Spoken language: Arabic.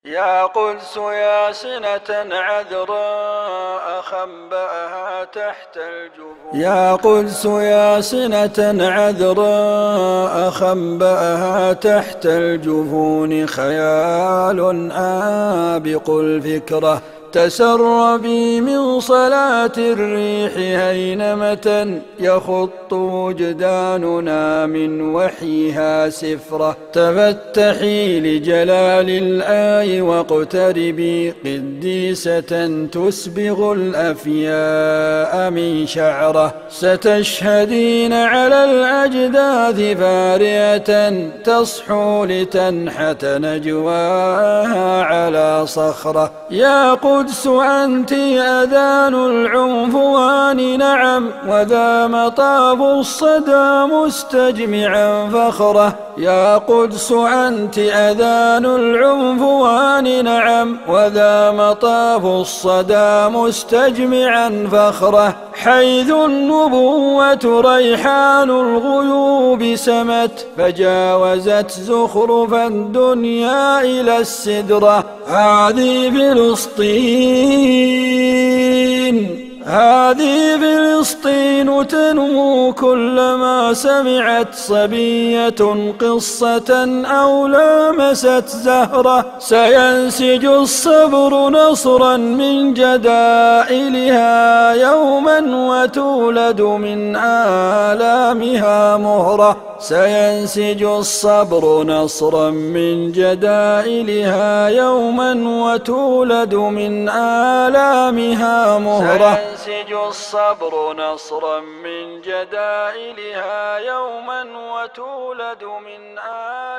يا قدس يا سنة عذراء خبأها تحت الجفون. يا قدس يا سنة عذراء خبأها تحت الجفون. خيال آبق الفكرة تسربي من صلاة الريح هينمة يخط وجداننا من وحيها سفرة. تفتحي لجلال الآي واقتربي قديسة تسبغ الأفياء من شعره. ستشهدين على الأجداث فارئة تصحو لتنحت نجواها على صخرة. يا قدس أنت أذان العنفوان نعم وذا مطاف الصدى مستجمعا فخره. يا قدس أنت أذان العنفوان نعم وذا مطاف الصدى مستجمعا فخره. حيث النبوة ريحان الغيوب سمت فجاوزت زخرف الدنيا إلى السدرة. هذه فلسطين هذه فلسطين تنمو كلما سمعت صبية قصة أو لامست زهرة. سينسج الصبر نصرا من جدائلها يوما وتولد من آلامها مهرة. سينسج الصبر نصرا من جدائلها يوما وتولد من آلامها مهرة. سينسج الصبر نصرا من جدائلها يوما وتولد من آلامها